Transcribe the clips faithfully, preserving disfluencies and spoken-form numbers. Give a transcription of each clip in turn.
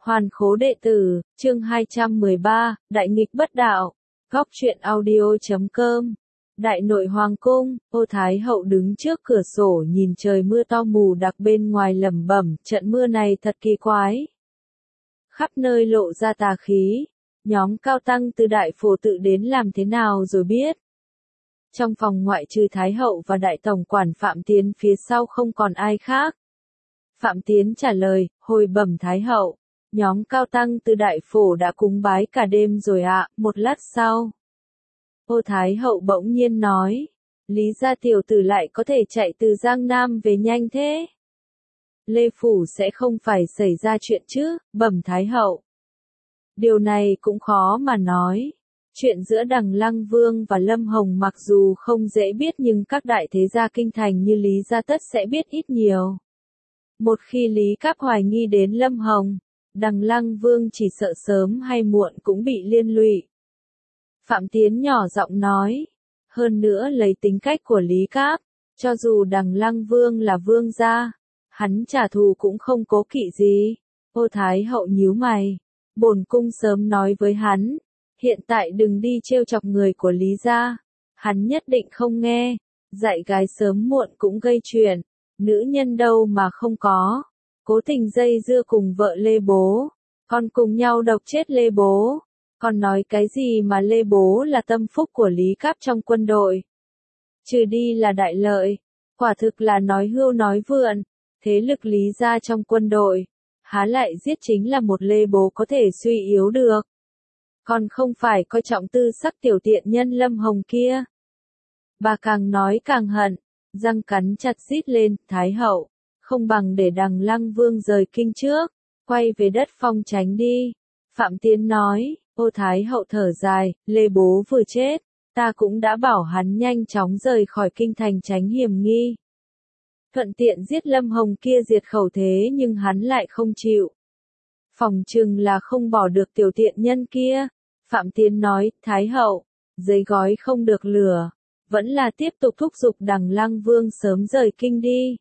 Hoàn khố đệ tử, chương hai trăm mười ba, Đại nghịch bất đạo, góc truyện audio chấm com. Đại nội hoàng cung, Ô Thái hậu đứng trước cửa sổ nhìn trời mưa to mù đặc bên ngoài lẩm bẩm, trận mưa này thật kỳ quái. Khắp nơi lộ ra tà khí, nhóm cao tăng từ đại phổ tự đến làm thế nào rồi biết. Trong phòng ngoại trừ Thái hậu và đại tổng quản Phạm Tiến phía sau không còn ai khác. Phạm Tiến trả lời, hồi bẩm Thái hậu, nhóm cao tăng từ đại phổ đã cúng bái cả đêm rồi ạ, một lát sau. Ô Thái hậu bỗng nhiên nói, Lý gia tiểu tử lại có thể chạy từ Giang Nam về nhanh thế. Lê Phủ sẽ không phải xảy ra chuyện chứ, bẩm Thái hậu. Điều này cũng khó mà nói. Chuyện giữa Đằng Lăng Vương và Lâm Hồng mặc dù không dễ biết nhưng các đại thế gia kinh thành như Lý gia tất sẽ biết ít nhiều. Một khi Lý Cáp hoài nghi đến Lâm Hồng, Đằng Lăng Vương chỉ sợ sớm hay muộn cũng bị liên lụy. Phạm Tiến nhỏ giọng nói, hơn nữa lấy tính cách của Lý Cáp, cho dù Đằng Lăng Vương là vương gia, hắn trả thù cũng không cố kỵ gì. Ô Thái hậu nhíu mày, bổn cung sớm nói với hắn, hiện tại đừng đi trêu chọc người của Lý gia, hắn nhất định không nghe, dạy gái sớm muộn cũng gây chuyện, nữ nhân đâu mà không có, cố tình dây dưa cùng vợ Lê Bố, còn cùng nhau độc chết Lê Bố, còn nói cái gì mà Lê Bố là tâm phúc của Lý Cáp trong quân đội. Trừ đi là đại lợi, quả thực là nói hưu nói vượn, thế lực Lý gia trong quân đội, há lại giết chính là một Lê Bố có thể suy yếu được. Còn không phải coi trọng tư sắc tiểu tiện nhân Lâm Hồng kia. Bà càng nói càng hận, răng cắn chặt rít lên, Thái hậu, không bằng để Đằng Lăng Vương rời kinh trước, quay về đất phong tránh đi. Phạm Tiến nói, Ô Thái hậu thở dài, Lê Bố vừa chết, ta cũng đã bảo hắn nhanh chóng rời khỏi kinh thành tránh hiểm nghi. Thuận tiện giết Lâm Hồng kia diệt khẩu thế nhưng hắn lại không chịu. Phòng chừng là không bỏ được tiểu tiện nhân kia. Phạm Tiến nói, Thái hậu, giấy gói không được lửa, vẫn là tiếp tục thúc giục Đằng Lăng Vương sớm rời kinh đi.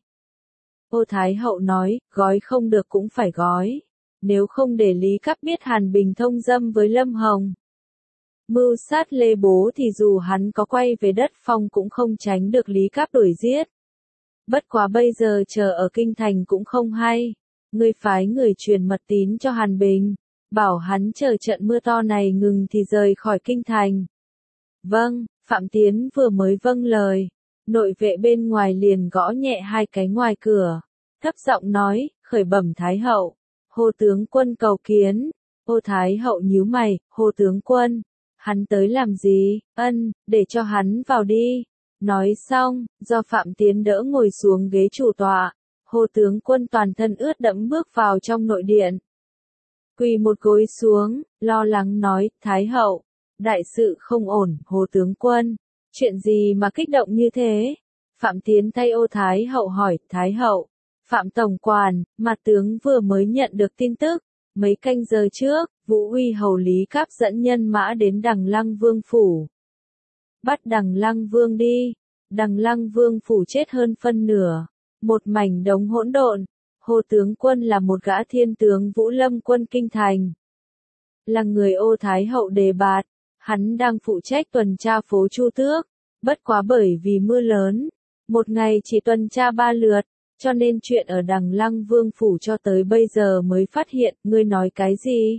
Ô Thái hậu nói, gói không được cũng phải gói, nếu không để Lý Cáp biết Hàn Bình thông dâm với Lâm Hồng. Mưu sát Lê Bố thì dù hắn có quay về đất phong cũng không tránh được Lý Cáp đuổi giết. Bất quá bây giờ chờ ở kinh thành cũng không hay, ngươi phái người truyền mật tín cho Hàn Bình, bảo hắn chờ trận mưa to này ngừng thì rời khỏi kinh thành. Vâng, Phạm Tiến vừa mới vâng lời, nội vệ bên ngoài liền gõ nhẹ hai cái ngoài cửa, thấp giọng nói, khởi bẩm Thái hậu, Hồ tướng quân cầu kiến. Ô Thái hậu nhíu mày, Hồ tướng quân, hắn tới làm gì? Ân, để cho hắn vào đi. Nói xong, do Phạm Tiến đỡ ngồi xuống ghế chủ tọa, Hồ tướng quân toàn thân ướt đẫm bước vào trong nội điện. Quỳ một gối xuống, lo lắng nói, Thái hậu, đại sự không ổn, Hồ tướng quân, chuyện gì mà kích động như thế? Phạm Tiến thay Ô Thái hậu hỏi, Thái hậu, Phạm tổng quản, mặt tướng vừa mới nhận được tin tức, mấy canh giờ trước, Vũ Uy hầu Lý Cáp dẫn nhân mã đến Đằng Lăng Vương phủ. Bắt Đằng Lăng Vương đi, Đằng Lăng Vương phủ chết hơn phân nửa, một mảnh đống hỗn độn. Hồ tướng quân là một gã thiên tướng Vũ Lâm quân kinh thành, là người Ô Thái hậu đề bạt, hắn đang phụ trách tuần tra phố Chu Tước, bất quá bởi vì mưa lớn, một ngày chỉ tuần tra ba lượt, cho nên chuyện ở Đằng Lăng Vương phủ cho tới bây giờ mới phát hiện, ngươi nói cái gì?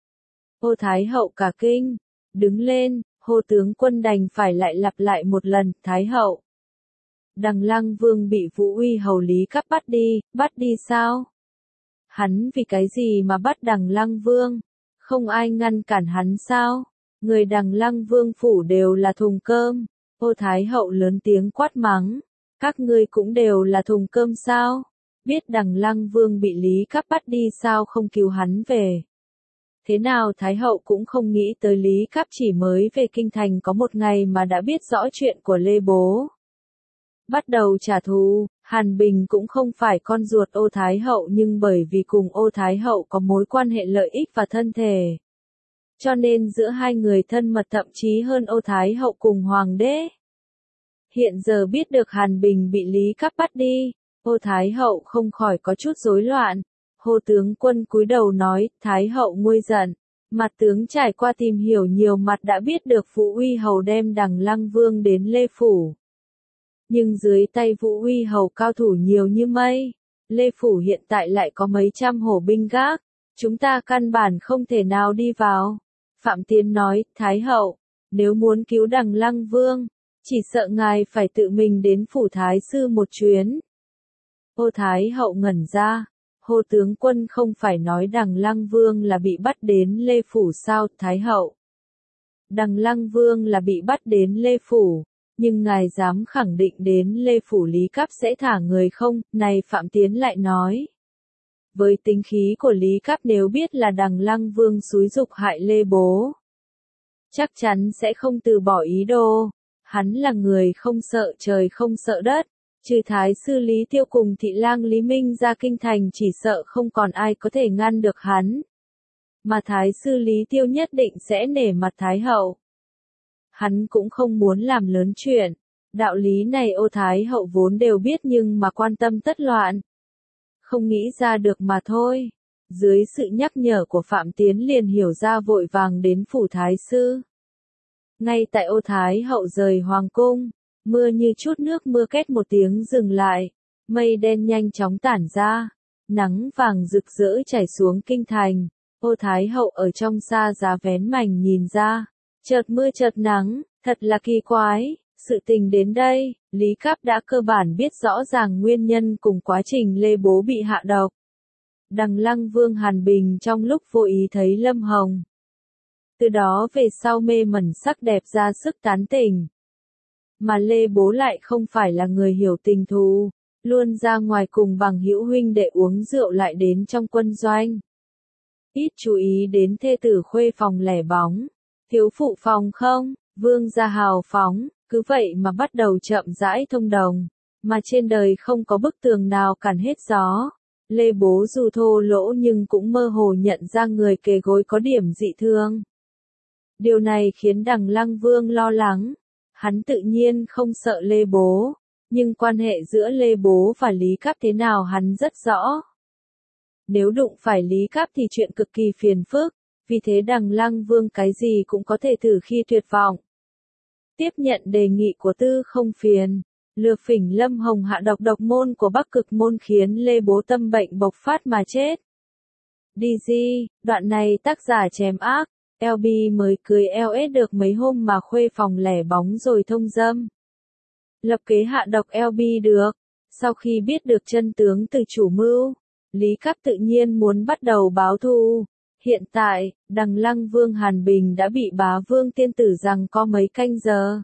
Ô Thái hậu cả kinh, đứng lên, Hồ tướng quân đành phải lại lặp lại một lần, Thái hậu. Đằng Lăng Vương bị Vũ Uy hầu Lý Cáp bắt đi, bắt đi sao? Hắn vì cái gì mà bắt Đằng Lăng Vương? Không ai ngăn cản hắn sao? Người Đằng Lăng Vương phủ đều là thùng cơm. Ô Thái hậu lớn tiếng quát mắng. Các ngươi cũng đều là thùng cơm sao? Biết Đằng Lăng Vương bị Lý Cáp bắt đi sao không cứu hắn về? Thế nào Thái hậu cũng không nghĩ tới Lý Cáp chỉ mới về kinh thành có một ngày mà đã biết rõ chuyện của Lê Bố. Bắt đầu trả thù, Hàn Bình cũng không phải con ruột Ô Thái hậu nhưng bởi vì cùng Ô Thái hậu có mối quan hệ lợi ích và thân thể. Cho nên giữa hai người thân mật thậm chí hơn Ô Thái hậu cùng Hoàng đế. Hiện giờ biết được Hàn Bình bị Lý Cáp bắt đi, Ô Thái hậu không khỏi có chút rối loạn. Hồ tướng quân cúi đầu nói, Thái hậu nguôi giận. Mặt tướng trải qua tìm hiểu nhiều mặt đã biết được Vũ Uy Hầu đem Đằng Lăng Vương đến Lê Phủ. Nhưng dưới tay Vũ Uy Hầu cao thủ nhiều như mây. Lê Phủ hiện tại lại có mấy trăm hổ binh gác. Chúng ta căn bản không thể nào đi vào. Phạm Tiến nói, Thái hậu, nếu muốn cứu Đằng Lăng Vương, chỉ sợ ngài phải tự mình đến phủ Thái sư một chuyến. Ô Thái hậu ngẩn ra. Hồ tướng quân không phải nói Đằng Lăng Vương là bị bắt đến Lê Phủ sao, Thái hậu? Đằng Lăng Vương là bị bắt đến Lê Phủ, nhưng ngài dám khẳng định đến Lê Phủ Lý Cáp sẽ thả người không? Này Phạm Tiến lại nói. Với tính khí của Lý Cáp nếu biết là Đằng Lăng Vương xúi giục hại Lê Bố, chắc chắn sẽ không từ bỏ ý đồ. Hắn là người không sợ trời không sợ đất. Trừ Thái sư Lý Tiêu cùng thị lang Lý Minh ra kinh thành chỉ sợ không còn ai có thể ngăn được hắn. Mà Thái sư Lý Tiêu nhất định sẽ nể mặt Thái hậu. Hắn cũng không muốn làm lớn chuyện. Đạo lý này Ô Thái hậu vốn đều biết nhưng mà quan tâm tất loạn. Không nghĩ ra được mà thôi. Dưới sự nhắc nhở của Phạm Tiến liền hiểu ra vội vàng đến phủ Thái sư. Ngay tại Ô Thái hậu rời hoàng cung. Mưa như chút nước mưa két một tiếng dừng lại, mây đen nhanh chóng tản ra, nắng vàng rực rỡ chảy xuống kinh thành. Ô Thái hậu ở trong xa giá vén mành nhìn ra, chợt mưa chợt nắng, thật là kỳ quái. Sự tình đến đây, Lý Cáp đã cơ bản biết rõ ràng nguyên nhân cùng quá trình Lê Bố bị hạ độc. Đằng Lăng Vương Hàn Bình trong lúc vô ý thấy Lâm Hồng. Từ đó về sau mê mẩn sắc đẹp ra sức tán tỉnh. Mà Lê Bố lại không phải là người hiểu tình thù, luôn ra ngoài cùng bằng hữu huynh đệ uống rượu lại đến trong quân doanh. Ít chú ý đến thê tử khuê phòng lẻ bóng, thiếu phụ phòng không, vương gia hào phóng, cứ vậy mà bắt đầu chậm rãi thông đồng, mà trên đời không có bức tường nào cản hết gió. Lê Bố dù thô lỗ nhưng cũng mơ hồ nhận ra người kề gối có điểm dị thường. Điều này khiến Đằng Lăng Vương lo lắng. Hắn tự nhiên không sợ Lê Bố, nhưng quan hệ giữa Lê Bố và Lý Cáp thế nào hắn rất rõ. Nếu đụng phải Lý Cáp thì chuyện cực kỳ phiền phức, vì thế Đằng Lăng Vương cái gì cũng có thể thử khi tuyệt vọng. Tiếp nhận đề nghị của Tư Không Phiền, lừa phỉnh Lâm Hồng hạ độc độc môn của Bắc Cực môn khiến Lê Bố tâm bệnh bộc phát mà chết. đê giê, đoạn này tác giả chém ác. lờ bê mới cưới lờ ét được mấy hôm mà khuê phòng lẻ bóng rồi thông dâm. Lập kế hạ độc lờ bê được. Sau khi biết được chân tướng từ chủ mưu, Lý Cáp tự nhiên muốn bắt đầu báo thù. Hiện tại, Đằng Lăng Vương Hàn Bình đã bị bá vương tiên tử rằng có mấy canh giờ.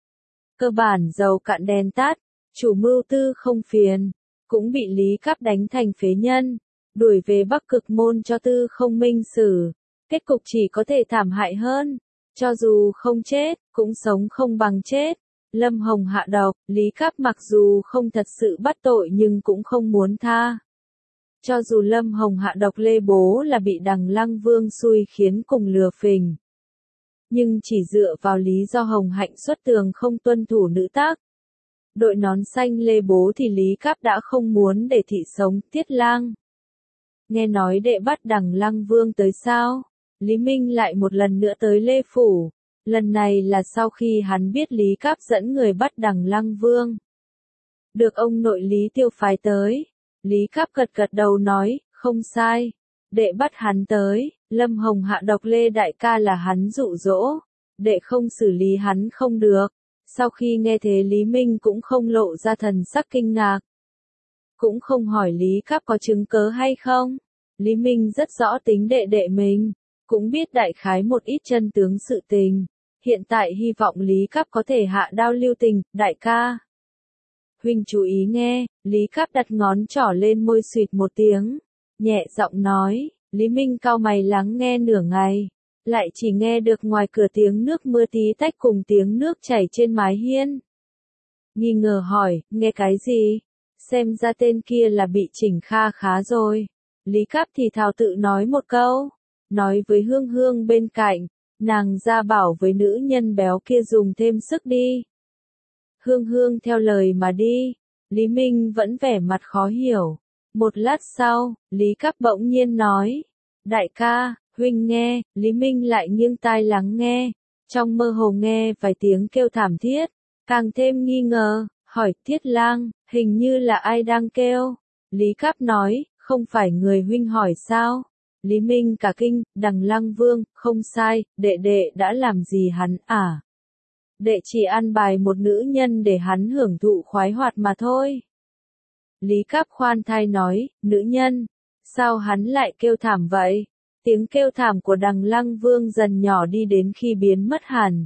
Cơ bản dầu cạn đèn tắt, chủ mưu Tư Không Phiền, cũng bị Lý Cáp đánh thành phế nhân, đuổi về Bắc Cực môn cho Tư Không Minh xử. Kết cục chỉ có thể thảm hại hơn. Cho dù không chết, cũng sống không bằng chết. Lâm Hồng hạ độc, Lý Cáp mặc dù không thật sự bắt tội nhưng cũng không muốn tha. Cho dù Lâm Hồng hạ độc Lê Bố là bị Đằng Lăng Vương xui khiến cùng lừa phỉnh. Nhưng chỉ dựa vào lý do Hồng Hạnh xuất tường không tuân thủ nữ tác. Đội nón xanh Lê Bố thì Lý Cáp đã không muốn để thị sống Tiết Lang. Nghe nói đệ bắt Đằng Lăng Vương tới sao? Lý Minh lại một lần nữa tới Lê Phủ, lần này là sau khi hắn biết Lý Cáp dẫn người bắt Đằng Lăng Vương. Được ông nội Lý Tiêu phái tới, Lý Cáp gật gật đầu nói, không sai, đệ bắt hắn tới, Lâm Hồng hạ độc Lê đại ca là hắn dụ dỗ, đệ không xử lý hắn không được. Sau khi nghe thế Lý Minh cũng không lộ ra thần sắc kinh ngạc, cũng không hỏi Lý Cáp có chứng cớ hay không. Lý Minh rất rõ tính đệ đệ mình, cũng biết đại khái một ít chân tướng sự tình. Hiện tại hy vọng Lý Cáp có thể hạ đao lưu tình, đại ca. Huynh chú ý nghe, Lý Cáp đặt ngón trỏ lên môi xuyệt một tiếng, nhẹ giọng nói. Lý Minh cau mày lắng nghe nửa ngày, lại chỉ nghe được ngoài cửa tiếng nước mưa tí tách cùng tiếng nước chảy trên mái hiên. Nghi ngờ hỏi, nghe cái gì? Xem ra tên kia là bị chỉnh kha khá rồi. Lý Cáp thì thào tự nói một câu, nói với Hương Hương bên cạnh, nàng ra bảo với nữ nhân béo kia dùng thêm sức đi. Hương Hương theo lời mà đi. Lý Minh vẫn vẻ mặt khó hiểu, Một lát sau, Lý Cáp bỗng nhiên nói, đại ca, huynh nghe, Lý Minh lại nghiêng tai lắng nghe, trong mơ hồ nghe vài tiếng kêu thảm thiết, càng thêm nghi ngờ, hỏi Thiết Lang, hình như là ai đang kêu. Lý Cáp nói, không phải người huynh hỏi sao? Lý Minh cả kinh, Đằng Lăng Vương, không sai, đệ đệ đã làm gì hắn à? Đệ chỉ an bài một nữ nhân để hắn hưởng thụ khoái hoạt mà thôi. Lý Cáp khoan thai nói, nữ nhân, sao hắn lại kêu thảm vậy? Tiếng kêu thảm của Đằng Lăng Vương dần nhỏ đi đến khi biến mất hẳn.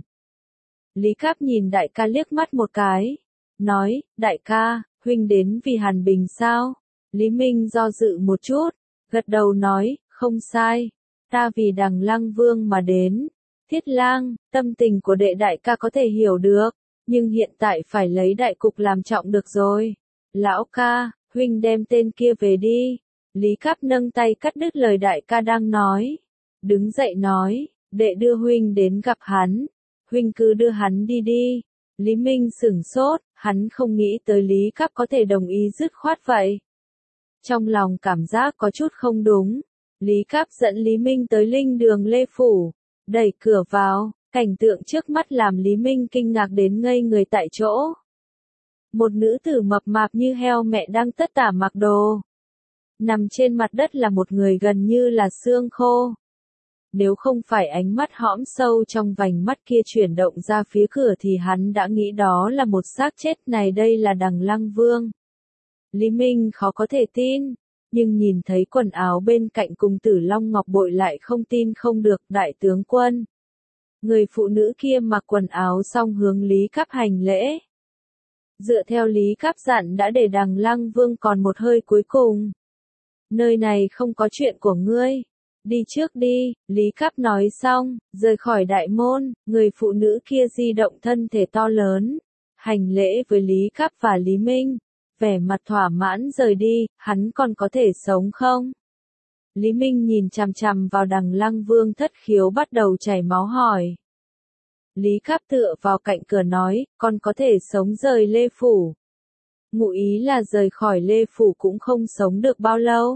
Lý Cáp nhìn đại ca liếc mắt một cái, nói, đại ca, huynh đến vì Hàn Bình sao? Lý Minh do dự một chút, gật đầu nói, không sai, ta vì Đằng Lăng Vương mà đến. Thiết Lang, tâm tình của đệ đại ca có thể hiểu được, nhưng hiện tại phải lấy đại cục làm trọng được rồi. Lão ca, huynh đem tên kia về đi. Lý Cáp nâng tay cắt đứt lời đại ca đang nói. Đứng dậy nói, đệ đưa huynh đến gặp hắn. Huynh cứ đưa hắn đi đi. Lý Minh sửng sốt, hắn không nghĩ tới Lý Cáp có thể đồng ý dứt khoát vậy. Trong lòng cảm giác có chút không đúng. Lý Cáp dẫn Lý Minh tới linh đường Lê Phủ, đẩy cửa vào, cảnh tượng trước mắt làm Lý Minh kinh ngạc đến ngây người tại chỗ. Một nữ tử mập mạp như heo mẹ đang tất tả mặc đồ. Nằm trên mặt đất là một người gần như là xương khô. Nếu không phải ánh mắt hõm sâu trong vành mắt kia chuyển động ra phía cửa thì hắn đã nghĩ đó là một xác chết. Này đây là Đằng Lăng Vương. Lý Minh khó có thể tin, nhưng nhìn thấy quần áo bên cạnh cùng Tử Long Ngọc Bội lại không tin không được. Đại tướng quân. Người phụ nữ kia mặc quần áo xong hướng Lý Cáp hành lễ. Dựa theo Lý Cáp dặn đã để Đằng Lăng Vương còn một hơi cuối cùng. Nơi này không có chuyện của ngươi. Đi trước đi, Lý Cáp nói xong, rời khỏi đại môn, người phụ nữ kia di động thân thể to lớn, hành lễ với Lý Cáp và Lý Minh, vẻ mặt thỏa mãn rời đi, hắn còn có thể sống không? Lý Minh nhìn chằm chằm vào Đằng Lăng Vương thất khiếu bắt đầu chảy máu hỏi. Lý Cáp tựa vào cạnh cửa nói, con có thể sống rời Lê Phủ. Ngụ ý là rời khỏi Lê Phủ cũng không sống được bao lâu.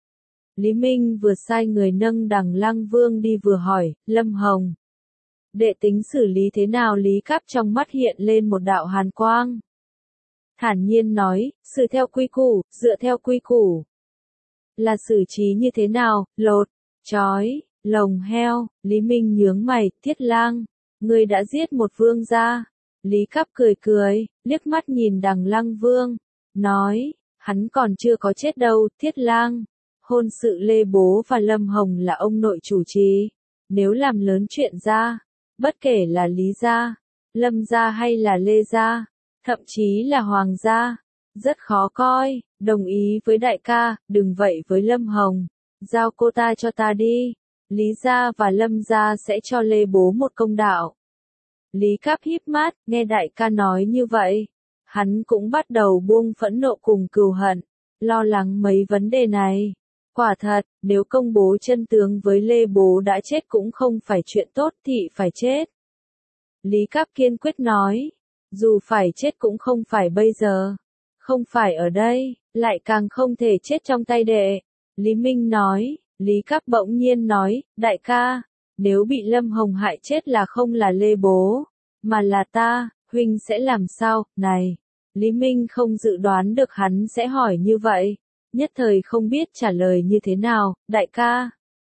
Lý Minh vừa sai người nâng Đằng Lăng Vương đi vừa hỏi, Lâm Hồng. Đệ tính xử lý thế nào? Lý Cáp trong mắt hiện lên một đạo hàn quang. Thản nhiên nói, xử theo quy củ, dựa theo quy củ. Là xử trí như thế nào? Lột, trói, lồng heo. Lý Minh nhướng mày, Thiết Lang. Ngươi đã giết một vương gia. Lý Cáp cười cười, liếc mắt nhìn Đằng Lăng Vương. Nói, hắn còn chưa có chết đâu, Thiết Lang. Hôn sự Lê Bố và Lâm Hồng là ông nội chủ trì. Nếu làm lớn chuyện ra, bất kể là Lý gia, Lâm gia hay là Lê gia, thậm chí là Hoàng gia, rất khó coi. Đồng ý với đại ca, đừng vậy với Lâm Hồng. Giao cô ta cho ta đi. Lý gia và Lâm gia sẽ cho Lê Bố một công đạo. Lý Cáp híp mắt, nghe đại ca nói như vậy. Hắn cũng bắt đầu buông phẫn nộ cùng cừu hận, lo lắng mấy vấn đề này. Quả thật, nếu công bố chân tướng với Lê Bố đã chết cũng không phải chuyện tốt thì phải chết. Lý Cáp kiên quyết nói, dù phải chết cũng không phải bây giờ, không phải ở đây, lại càng không thể chết trong tay đệ. Lý Minh nói, Lý Cáp bỗng nhiên nói, đại ca, nếu bị Lâm Hồng hại chết là không là Lê Bố, mà là ta, huynh sẽ làm sao? Này, Lý Minh không dự đoán được hắn sẽ hỏi như vậy. Nhất thời không biết trả lời như thế nào. Đại ca,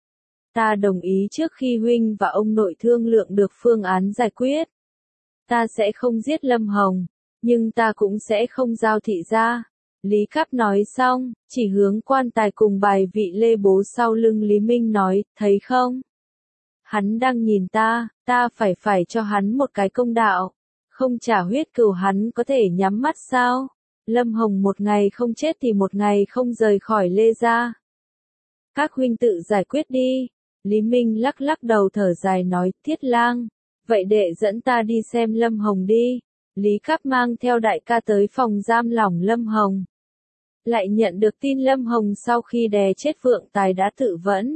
ta đồng ý trước khi huynh và ông nội thương lượng được phương án giải quyết. Ta sẽ không giết Lâm Hồng, nhưng ta cũng sẽ không giao thị gia. Lý Cáp nói xong, chỉ hướng quan tài cùng bài vị Lê Bố sau lưng Lý Minh nói, thấy không? Hắn đang nhìn ta, ta phải phải cho hắn một cái công đạo. Không trả huyết cừu hắn có thể nhắm mắt sao? Lâm Hồng một ngày không chết thì một ngày không rời khỏi Lê gia. Các huynh tự giải quyết đi. Lý Minh lắc lắc đầu thở dài nói, Thiết Lang. Vậy đệ dẫn ta đi xem Lâm Hồng đi. Lý Cáp mang theo đại ca tới phòng giam lỏng Lâm Hồng. Lại nhận được tin Lâm Hồng sau khi đè chết Vượng Tài đã tự vẫn.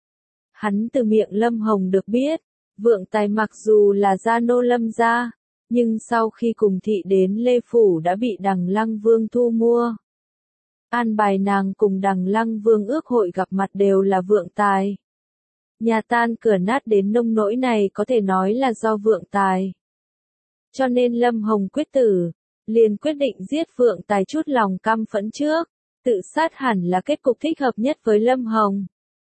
Hắn từ miệng Lâm Hồng được biết, Vượng Tài mặc dù là gia nô Lâm gia, nhưng sau khi cùng thị đến Lê Phủ đã bị Đằng Lăng Vương thu mua. an bài nàng cùng Đằng Lăng Vương ước hội gặp mặt đều là vượng tài. Nhà tan cửa nát đến nông nỗi này có thể nói là do vượng tài. Cho nên Lâm Hồng quyết tử, liền quyết định giết vượng tài chút lòng căm phẫn trước, tự sát hẳn là kết cục thích hợp nhất với Lâm Hồng.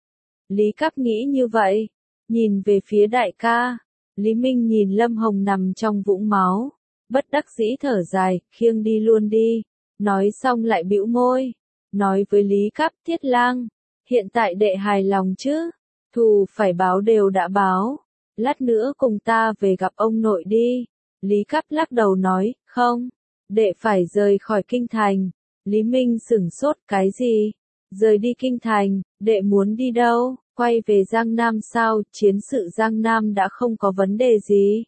Lý Cáp nghĩ như vậy, nhìn về phía đại ca, Lý Minh nhìn Lâm Hồng nằm trong vũng máu, bất đắc dĩ thở dài, khiêng đi luôn đi, nói xong lại bĩu môi, nói với Lý Cáp, Thiết Lang, hiện tại đệ hài lòng chứ, thù phải báo đều đã báo, lát nữa cùng ta về gặp ông nội đi. Lý Cáp lắc đầu nói, không, đệ phải rời khỏi kinh thành. Lý Minh sửng sốt, cái gì? Rời đi kinh thành, đệ muốn đi đâu? Quay về Giang Nam sao? Chiến sự Giang Nam đã không có vấn đề gì.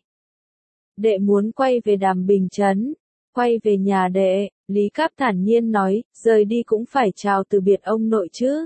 Đệ muốn quay về Đàm Bình Trấn, quay về nhà đệ. Lý Cáp thản nhiên nói, rời đi cũng phải chào từ biệt ông nội chứ.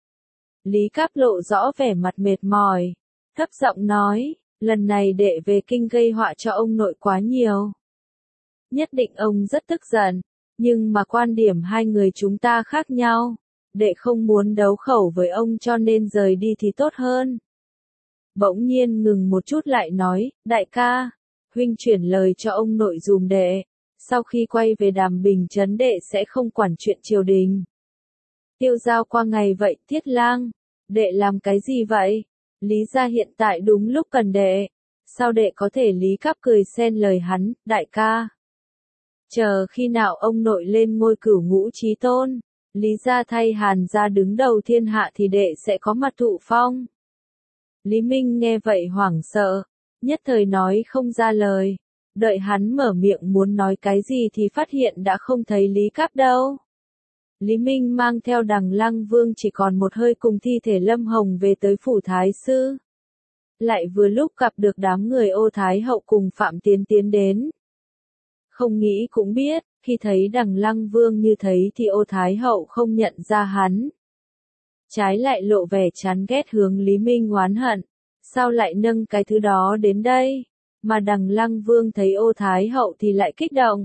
Lý Cáp lộ rõ vẻ mặt mệt mỏi, thấp giọng nói, lần này đệ về kinh gây họa cho ông nội quá nhiều. Nhất định ông rất tức giận, nhưng mà quan điểm hai người chúng ta khác nhau, đệ không muốn đấu khẩu với ông cho nên rời đi thì tốt hơn. Bỗng nhiên ngừng một chút lại nói, đại ca, huynh chuyển lời cho ông nội dùm đệ, sau khi quay về Đàm Bình Trấn đệ sẽ không quản chuyện triều đình. Tiêu giao qua ngày vậy, Thiết Lang, đệ làm cái gì vậy? Lý gia hiện tại đúng lúc cần đệ, sao đệ có thể? Lý Cáp cười xen lời hắn, đại ca. Chờ khi nào ông nội lên ngôi cửu ngũ chí tôn, Lý gia thay Hàn gia đứng đầu thiên hạ thì đệ sẽ có mặt thụ phong. Lý Minh nghe vậy hoảng sợ, nhất thời nói không ra lời, đợi hắn mở miệng muốn nói cái gì thì phát hiện đã không thấy Lý Cáp đâu. Lý Minh mang theo Đằng Lăng Vương chỉ còn một hơi cùng thi thể Lâm Hồng về tới phủ Thái Sư. Lại vừa lúc gặp được đám người Ô Thái Hậu cùng Phạm Tiến tiến đến. Không nghĩ cũng biết, khi thấy Đằng Lăng Vương như thấy thì Ô Thái Hậu không nhận ra hắn. Trái lại lộ vẻ chán ghét hướng Lý Minh oán hận, sao lại nâng cái thứ đó đến đây, mà Đằng Lăng Vương thấy Ô Thái Hậu thì lại kích động.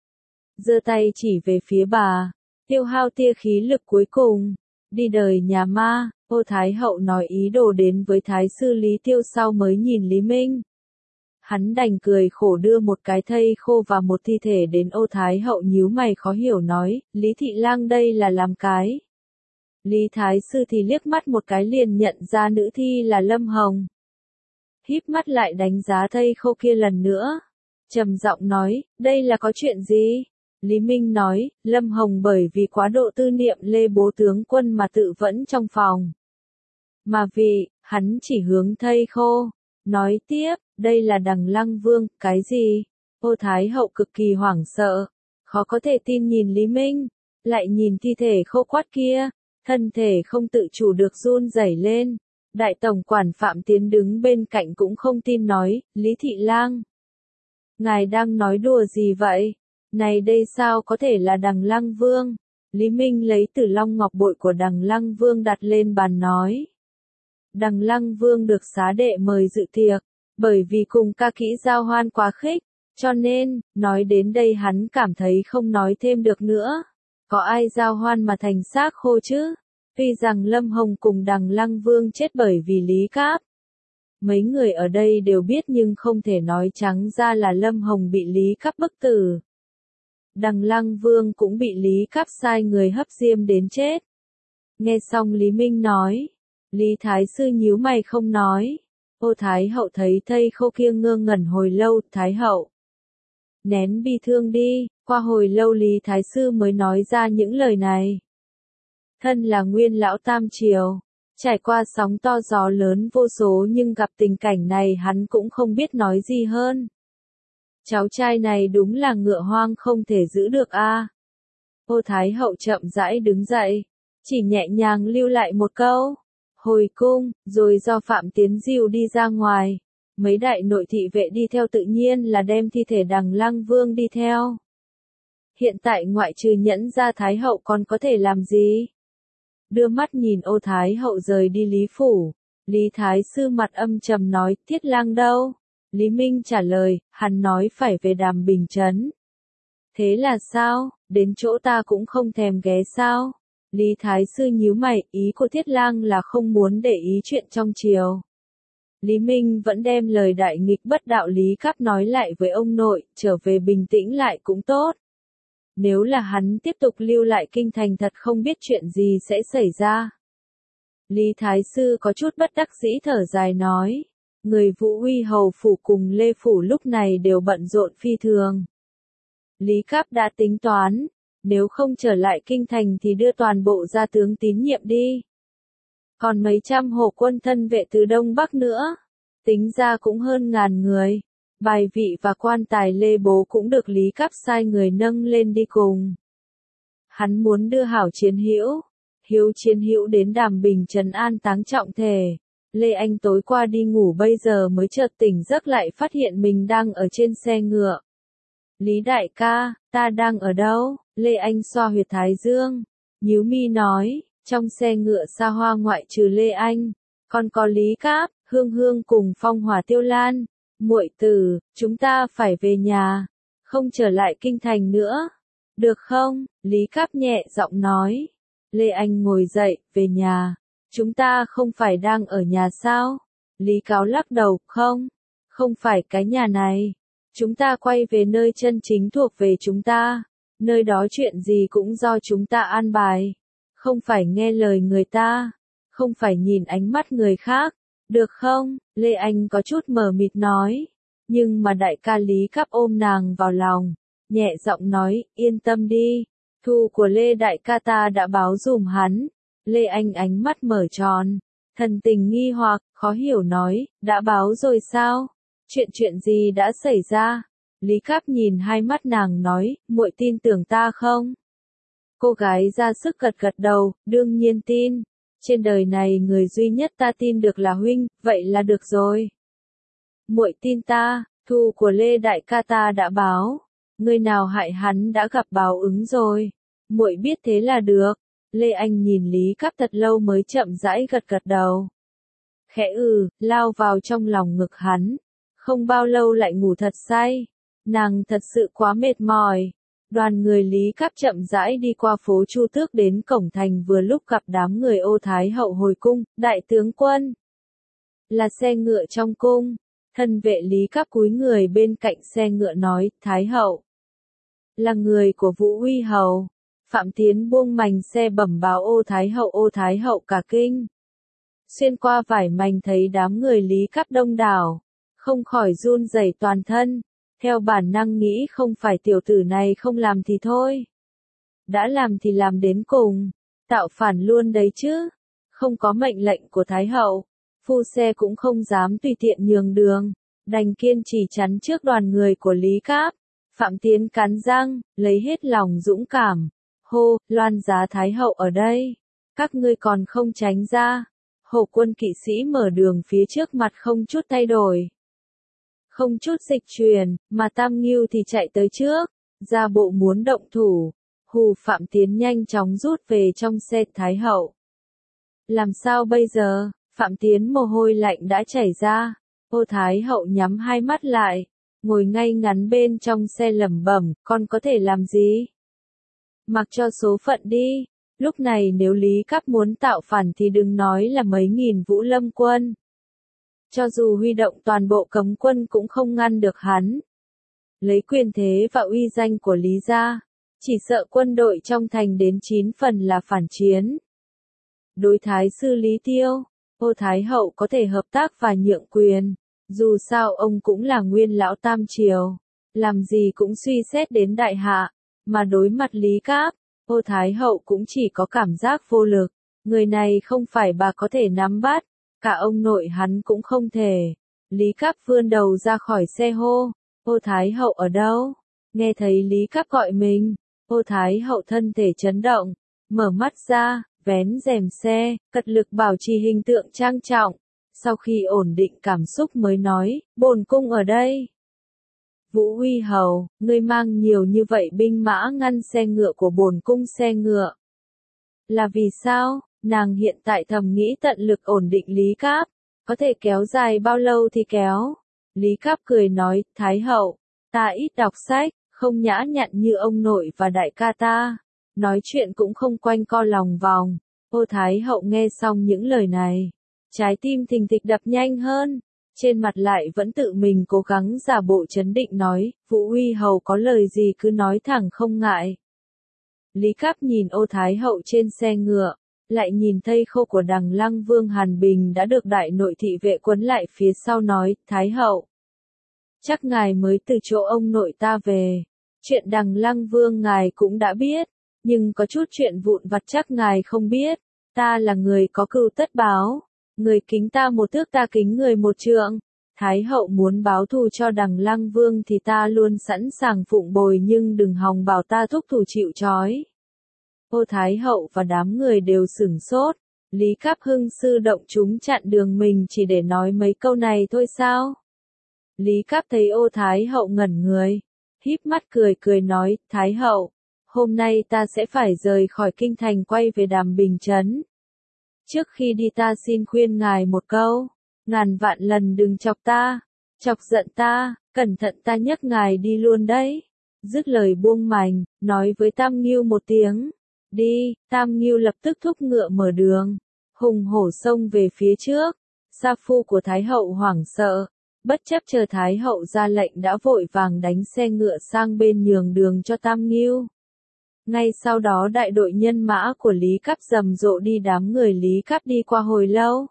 Giơ tay chỉ về phía bà, tiêu hao tia khí lực cuối cùng, đi đời nhà ma. Ô Thái Hậu nói ý đồ đến với Thái Sư Lý Tiêu sau mới nhìn Lý Minh. Hắn đành cười khổ đưa một cái thây khô và một thi thể đến. Ô Thái Hậu nhíu mày khó hiểu nói, Lý Thị Lang đây là làm cái. Lý Thái Sư thì liếc mắt một cái liền nhận ra nữ thi là Lâm Hồng. Híp mắt lại đánh giá thây khô kia lần nữa. Trầm giọng nói, đây là có chuyện gì? Lý Minh nói, Lâm Hồng bởi vì quá độ tư niệm Lê Bố tướng quân mà tự vẫn trong phòng. Mà vì, hắn chỉ hướng thây khô. Nói tiếp, đây là Đằng Lăng Vương, cái gì? Ô Thái Hậu cực kỳ hoảng sợ, khó có thể tin nhìn Lý Minh, lại nhìn thi thể khô quắt kia, thân thể không tự chủ được run rẩy lên. Đại tổng quản Phạm Tiến đứng bên cạnh cũng không tin nói, Lý Thị Lang, ngài đang nói đùa gì vậy? Này đây sao có thể là Đằng Lăng Vương? Lý Minh lấy Tử Long Ngọc bội của Đằng Lăng Vương đặt lên bàn nói. Đằng Lăng Vương được xá đệ mời dự tiệc, bởi vì cùng ca kỹ giao hoan quá khích, cho nên, nói đến đây hắn cảm thấy không nói thêm được nữa. Có ai giao hoan mà thành xác khô chứ? Tuy rằng Lâm Hồng cùng Đằng Lăng Vương chết bởi vì Lý Cáp. Mấy người ở đây đều biết nhưng không thể nói trắng ra là Lâm Hồng bị Lý Cáp bức tử. Đằng Lăng Vương cũng bị Lý Cáp sai người hấp diêm đến chết. Nghe xong Lý Minh nói, Lý Thái Sư nhíu mày không nói. Ô Thái Hậu thấy thây khô kia ngơ ngẩn hồi lâu, Thái Hậu. Nén bi thương đi, qua hồi lâu Lý Thái Sư mới nói ra những lời này. Thân là nguyên lão Tam Triều, trải qua sóng to gió lớn vô số nhưng gặp tình cảnh này hắn cũng không biết nói gì hơn. Cháu trai này đúng là ngựa hoang không thể giữ được a. À. Ô Thái Hậu chậm rãi đứng dậy, chỉ nhẹ nhàng lưu lại một câu, hồi cung, rồi do Phạm Tiến dìu đi ra ngoài. Mấy đại nội thị vệ đi theo tự nhiên là đem thi thể Đằng Lăng Vương đi theo. Hiện tại ngoại trừ Nhẫn ra Thái Hậu còn có thể làm gì? Đưa mắt nhìn Ô Thái Hậu rời đi Lý Phủ, Lý Thái Sư mặt âm trầm nói, Thiết Lang đâu? Lý Minh trả lời, hắn nói phải về Đàm Bình Trấn. Thế là sao, đến chỗ ta cũng không thèm ghé sao? Lý Thái Sư nhíu mày, ý của Thiết Lang là không muốn để ý chuyện trong triều. Lý Minh vẫn đem lời đại nghịch bất đạo Lý Cáp nói lại với ông nội, trở về bình tĩnh lại cũng tốt. Nếu là hắn tiếp tục lưu lại kinh thành thật không biết chuyện gì sẽ xảy ra. Lý Thái Sư có chút bất đắc dĩ thở dài nói, người Vũ Uy hầu phủ cùng Lê phủ lúc này đều bận rộn phi thường. Lý Cáp đã tính toán, nếu không trở lại kinh thành thì đưa toàn bộ gia tướng tín nhiệm đi. Còn mấy trăm hộ quân thân vệ từ Đông Bắc nữa, tính ra cũng hơn ngàn người. Bài vị và quan tài Lê Bố cũng được Lý Cáp sai người nâng lên đi cùng. Hắn muốn đưa Hảo Chiến Hữu, Hiếu Chiến Hữu đến Đàm Bình trấn an táng trọng thể. Lê Anh tối qua đi ngủ bây giờ mới chợt tỉnh giấc lại phát hiện mình đang ở trên xe ngựa. Lý đại ca, ta đang ở đâu? Lê Anh xoa huyệt thái dương, nhíu mi nói, trong xe ngựa xa hoa ngoại trừ Lê Anh, còn có Lý Cáp, Hương Hương cùng Phong Hỏa Tiêu Lan. Muội tử, chúng ta phải về nhà, không trở lại kinh thành nữa. Được không? Lý Cáp nhẹ giọng nói. Lê Anh ngồi dậy, về nhà. Chúng ta không phải đang ở nhà sao? Lý Cáo lắc đầu, không, không phải cái nhà này. Chúng ta quay về nơi chân chính thuộc về chúng ta. Nơi đó chuyện gì cũng do chúng ta an bài. Không phải nghe lời người ta. Không phải nhìn ánh mắt người khác. Được không? Lê Anh có chút mờ mịt nói. Nhưng mà đại ca Lý Cáp ôm nàng vào lòng. Nhẹ giọng nói, yên tâm đi. Thu của Lê đại ca ta đã báo dùm hắn. Lê Anh ánh mắt mở tròn. Thần tình nghi hoặc, khó hiểu nói, đã báo rồi sao? Chuyện chuyện gì đã xảy ra? Lý Cáp nhìn hai mắt nàng nói, muội tin tưởng ta không? Cô gái ra sức gật gật đầu, đương nhiên tin. Trên đời này người duy nhất ta tin được là huynh, vậy là được rồi. Muội tin ta, thu của Lê đại ca ta đã báo. Người nào hại hắn đã gặp báo ứng rồi. Muội biết thế là được. Lê Anh nhìn Lý Cáp thật lâu mới chậm rãi gật gật đầu. Khẽ ừ, lao vào trong lòng ngực hắn. Không bao lâu lại ngủ thật say. Nàng thật sự quá mệt mỏi. Đoàn người Lý Cáp chậm rãi đi qua phố Chu Tước đến cổng thành vừa lúc gặp đám người Ô Thái Hậu hồi cung, đại tướng quân. Là xe ngựa trong cung. Thân vệ Lý Cáp cúi người bên cạnh xe ngựa nói, Thái Hậu. Là người của Vũ Uy hầu. Phạm Tiến buông mành xe bẩm báo Ô Thái Hậu Ô Thái Hậu cả kinh. Xuyên qua vải mành thấy đám người Lý Cáp đông đảo. Không khỏi run rẩy toàn thân. Theo bản năng nghĩ không phải tiểu tử này không làm thì thôi. Đã làm thì làm đến cùng. Tạo phản luôn đấy chứ. Không có mệnh lệnh của Thái Hậu. Phu xe cũng không dám tùy tiện nhường đường. Đành kiên trì chắn trước đoàn người của Lý Cáp. Phạm Tiến cắn răng, lấy hết lòng dũng cảm. Hô, Loan Giá Thái Hậu ở đây. Các ngươi còn không tránh ra. Hộ quân kỵ sĩ mở đường phía trước mặt không chút thay đổi. Không chút dịch truyền, mà Tam Ngưu thì chạy tới trước. Ra bộ muốn động thủ. Hù Phạm Tiến nhanh chóng rút về trong xe Thái Hậu. Làm sao bây giờ? Phạm Tiến mồ hôi lạnh đã chảy ra. Ô Thái Hậu nhắm hai mắt lại. Ngồi ngay ngắn bên trong xe lẩm bẩm, con có thể làm gì? Mặc cho số phận đi. Lúc này nếu Lý Cáp muốn tạo phản thì đừng nói là mấy nghìn Vũ Lâm quân. Cho dù huy động toàn bộ cấm quân cũng không ngăn được hắn. Lấy quyền thế và uy danh của Lý gia, chỉ sợ quân đội trong thành đến chín phần là phản chiến. Đối Thái sư Lý Tiêu, Ô Thái Hậu có thể hợp tác và nhượng quyền. Dù sao ông cũng là nguyên lão tam triều. Làm gì cũng suy xét đến đại hạ. Mà đối mặt Lý Cáp, Ô Thái Hậu cũng chỉ có cảm giác vô lực. Người này không phải bà có thể nắm bắt. Cả ông nội hắn cũng không thể. Lý Cáp vươn đầu ra khỏi xe hô. Ô Thái Hậu ở đâu? Nghe thấy Lý Cáp gọi mình. Ô Thái Hậu thân thể chấn động. Mở mắt ra, vén rèm xe, cật lực bảo trì hình tượng trang trọng. Sau khi ổn định cảm xúc mới nói, bổn cung ở đây. Vũ Uy hầu, ngươi mang nhiều như vậy binh mã ngăn xe ngựa của bổn cung xe ngựa. Là vì sao? Nàng hiện tại thầm nghĩ tận lực ổn định Lý Cáp. Có thể kéo dài bao lâu thì kéo. Lý Cáp cười nói, Thái Hậu, ta ít đọc sách, không nhã nhặn như ông nội và đại ca ta. Nói chuyện cũng không quanh co lòng vòng. Ô Thái hậu nghe xong những lời này. Trái tim thình thịch đập nhanh hơn. Trên mặt lại vẫn tự mình cố gắng giả bộ trấn định nói, Vũ Uy Hầu có lời gì cứ nói thẳng không ngại. Lý Cáp nhìn Ô Thái hậu trên xe ngựa, lại nhìn thây khô của Đằng Lăng Vương Hàn Bình đã được đại nội thị vệ quấn lại phía sau nói, Thái hậu. Chắc ngài mới từ chỗ ông nội ta về. Chuyện Đằng Lăng Vương ngài cũng đã biết, nhưng có chút chuyện vụn vặt chắc ngài không biết. Ta là người có cừu tất báo. Người kính ta một thước ta kính người một trượng. Thái hậu muốn báo thù cho Đằng Lăng Vương thì ta luôn sẵn sàng phụng bồi nhưng đừng hòng bảo ta thúc thủ chịu trói. Ô Thái hậu và đám người đều sửng sốt. Lý Cáp hưng sư động chúng chặn đường mình chỉ để nói mấy câu này thôi sao? Lý Cáp thấy Ô Thái hậu ngẩn người, híp mắt cười cười nói, Thái hậu, hôm nay ta sẽ phải rời khỏi kinh thành quay về Đàm Bình Trấn. Trước khi đi ta xin khuyên ngài một câu, ngàn vạn lần đừng chọc ta, chọc giận ta, cẩn thận ta nhấc ngài đi luôn đấy. Dứt lời buông mành, nói với Tam Ngưu một tiếng, đi. Tam Ngưu lập tức thúc ngựa mở đường, hùng hổ xông về phía trước. Sa phu của Thái hậu hoảng sợ, bất chấp chờ Thái hậu ra lệnh đã vội vàng đánh xe ngựa sang bên nhường đường cho Tam Ngưu. Ngay sau đó đại đội nhân mã của Lý Cáp rầm rộ đi, đám người Lý Cáp đi qua hồi lâu.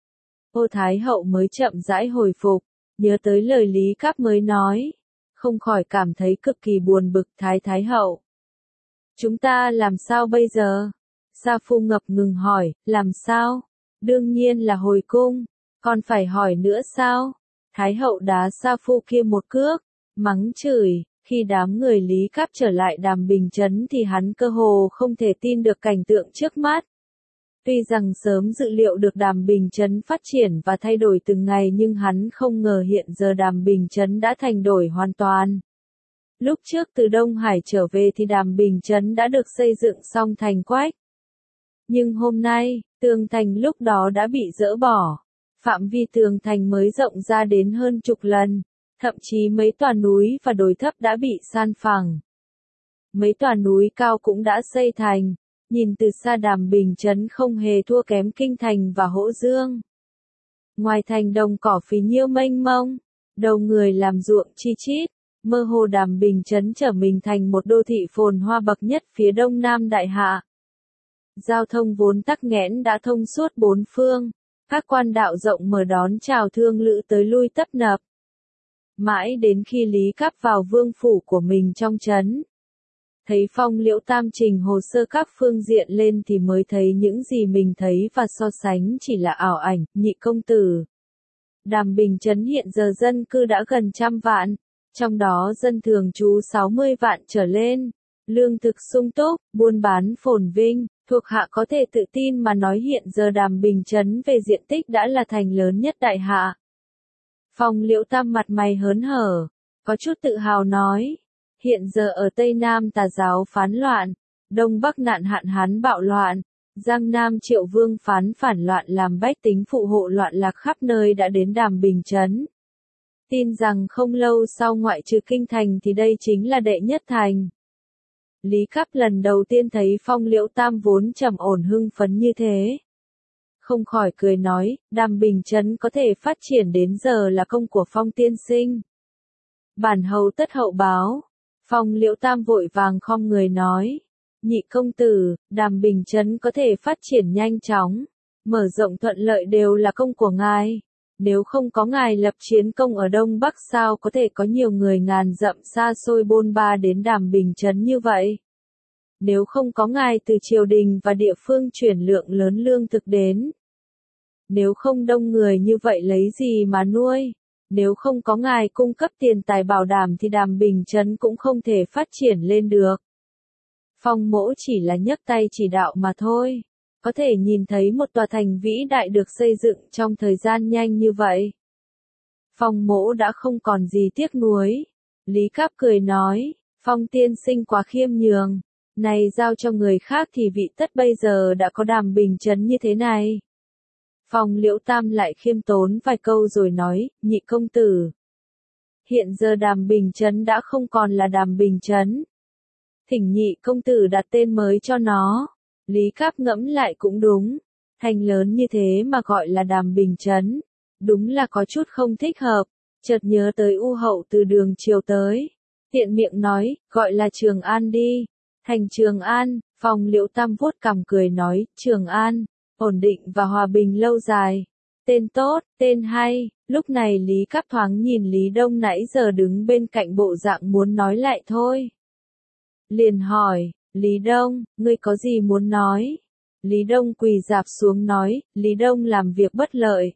Ô Thái hậu mới chậm rãi hồi phục, nhớ tới lời Lý Cáp mới nói, không khỏi cảm thấy cực kỳ buồn bực. Thái Thái hậu, chúng ta làm sao bây giờ? Sa phu ngập ngừng hỏi, làm sao? Đương nhiên là hồi cung, còn phải hỏi nữa sao? Thái hậu đá sa phu kia một cước, mắng chửi. Khi đám người Lý Cáp trở lại Đàm Bình Trấn thì hắn cơ hồ không thể tin được cảnh tượng trước mắt. Tuy rằng sớm dự liệu được Đàm Bình Trấn phát triển và thay đổi từng ngày nhưng hắn không ngờ hiện giờ Đàm Bình Trấn đã thay đổi hoàn toàn. Lúc trước từ Đông Hải trở về thì Đàm Bình Trấn đã được xây dựng xong thành quách. Nhưng hôm nay, tường thành lúc đó đã bị dỡ bỏ. Phạm vi tường thành mới rộng ra đến hơn chục lần. Thậm chí mấy tòa núi và đồi thấp đã bị san phẳng. Mấy tòa núi cao cũng đã xây thành, nhìn từ xa Đàm Bình Trấn không hề thua kém kinh thành và Hỗ Dương. Ngoài thành đồng cỏ phì nhiêu mênh mông, đầu người làm ruộng chi chít, mơ hồ Đàm Bình Trấn trở mình thành một đô thị phồn hoa bậc nhất phía đông nam Đại Hạ. Giao thông vốn tắc nghẽn đã thông suốt bốn phương, các quan đạo rộng mở đón chào thương lữ tới lui tấp nập. Mãi đến khi Lý Cáp vào vương phủ của mình trong trấn, thấy Phong Liễu Tam trình hồ sơ các phương diện lên thì mới thấy những gì mình thấy và so sánh chỉ là ảo ảnh. Nhị công tử, Đàm Bình Trấn hiện giờ dân cư đã gần trăm vạn, trong đó dân thường trú sáu mươi vạn trở lên, lương thực sung túc, buôn bán phồn vinh, thuộc hạ có thể tự tin mà nói hiện giờ Đàm Bình Trấn về diện tích đã là thành lớn nhất Đại Hạ. Phong Liễu Tam mặt mày hớn hở, có chút tự hào nói, hiện giờ ở Tây Nam tà giáo phán loạn, Đông Bắc nạn hạn hán bạo loạn, Giang Nam Triệu Vương phán phản loạn làm bách tính phụ hộ loạn lạc khắp nơi đã đến Đàm Bình Trấn. Tin rằng không lâu sau ngoại trừ kinh thành thì đây chính là đệ nhất thành. Lý Cáp lần đầu tiên thấy Phong Liễu Tam vốn trầm ổn hưng phấn như thế, không khỏi cười nói, Đàm Bình Trấn có thể phát triển đến giờ là công của Phong tiên sinh. Bản hầu tất hậu báo. Phong Liễu Tam vội vàng khom người nói, nhị công tử, Đàm Bình Trấn có thể phát triển nhanh chóng, mở rộng thuận lợi đều là công của ngài. Nếu không có ngài lập chiến công ở Đông Bắc sao có thể có nhiều người ngàn dặm xa xôi bôn ba đến Đàm Bình Trấn như vậy? Nếu không có ngài từ triều đình và địa phương chuyển lượng lớn lương thực đến. Nếu không đông người như vậy lấy gì mà nuôi? Nếu không có ngài cung cấp tiền tài bảo đảm thì Đàm Bình Trấn cũng không thể phát triển lên được. Phong mỗ chỉ là nhấc tay chỉ đạo mà thôi. Có thể nhìn thấy một tòa thành vĩ đại được xây dựng trong thời gian nhanh như vậy. Phong mỗ đã không còn gì tiếc nuối. Lý Cáp cười nói, Phong tiên sinh quá khiêm nhường. Này giao cho người khác thì vị tất bây giờ đã có Đàm Bình Trấn như thế này. Phong Liễu Tam lại khiêm tốn vài câu rồi nói, nhị công tử. Hiện giờ Đàm Bình Trấn đã không còn là Đàm Bình Trấn. Thỉnh nhị công tử đặt tên mới cho nó. Lý Cáp ngẫm lại cũng đúng. Thành lớn như thế mà gọi là Đàm Bình Trấn. Đúng là có chút không thích hợp. Chợt nhớ tới U Hậu từ đường chiều tới. Tiện miệng nói, gọi là Trường An đi. Thành Trường An, Phong Liễu Tam vuốt cằm cười nói, Trường An, ổn định và hòa bình lâu dài. Tên tốt, tên hay. Lúc này Lý Cáp thoáng nhìn Lý Đông nãy giờ đứng bên cạnh bộ dạng muốn nói lại thôi. Liền hỏi, Lý Đông, ngươi có gì muốn nói? Lý Đông quỳ rạp xuống nói, Lý Đông làm việc bất lợi.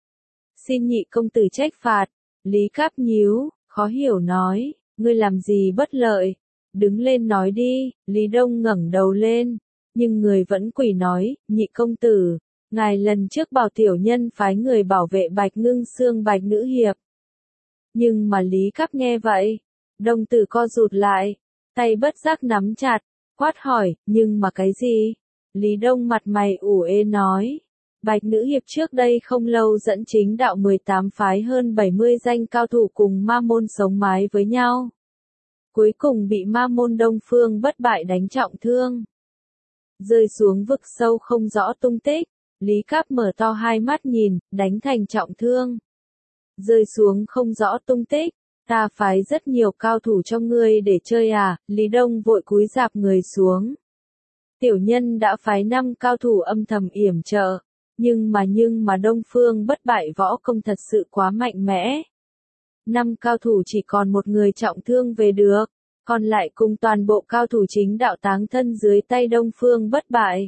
Xin nhị công tử trách phạt. Lý Cáp nhíu, khó hiểu nói, ngươi làm gì bất lợi? Đứng lên nói đi. Lý Đông ngẩng đầu lên, nhưng người vẫn quỳ nói, nhị công tử, ngài lần trước bảo tiểu nhân phái người bảo vệ Bạch Ngưng Xương Bạch nữ hiệp. Nhưng mà Lý Cáp nghe vậy, đồng tử co rụt lại, tay bất giác nắm chặt, quát hỏi, nhưng mà cái gì? Lý Đông mặt mày ủ ê nói, Bạch nữ hiệp trước đây không lâu dẫn chính đạo mười tám phái hơn bảy mươi danh cao thủ cùng ma môn sống mái với nhau. Cuối cùng bị ma môn Đông Phương bất bại đánh trọng thương. Rơi xuống vực sâu không rõ tung tích. Lý Cáp mở to hai mắt nhìn, đánh thành trọng thương. Rơi xuống không rõ tung tích. Ta phái rất nhiều cao thủ cho ngươi để chơi à? Lý Đông vội cúi rạp người xuống. Tiểu nhân đã phái năm cao thủ âm thầm yểm trợ. Nhưng mà nhưng mà Đông Phương bất bại võ công thật sự quá mạnh mẽ. Năm cao thủ chỉ còn một người trọng thương về được. Còn lại cùng toàn bộ cao thủ chính đạo táng thân dưới tay Đông Phương bất bại.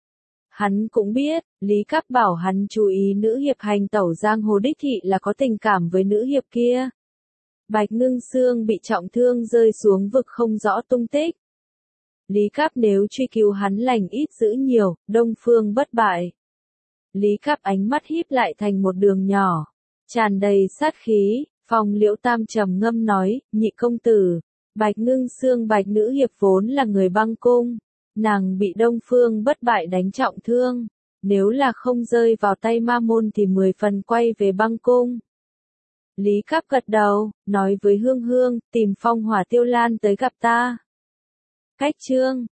Hắn cũng biết, Lý Cáp bảo hắn chú ý nữ hiệp hành tẩu giang hồ đích thị là có tình cảm với nữ hiệp kia. Bạch Ngưng Xương bị trọng thương rơi xuống vực không rõ tung tích. Lý Cáp nếu truy cứu hắn lành ít dữ nhiều, Đông Phương bất bại. Lý Cáp ánh mắt híp lại thành một đường nhỏ, tràn đầy sát khí. Phong Liễu Tam trầm ngâm nói, nhị công tử, Bạch Ngưng Xương Bạch nữ hiệp vốn là người băng cung. Nàng bị Đông Phương bất bại đánh trọng thương. Nếu là không rơi vào tay ma môn thì mười phần quay về băng cung. Lý Cáp gật đầu, nói với Hương Hương, tìm Phong Hỏa Tiêu Lan tới gặp ta. Cách chương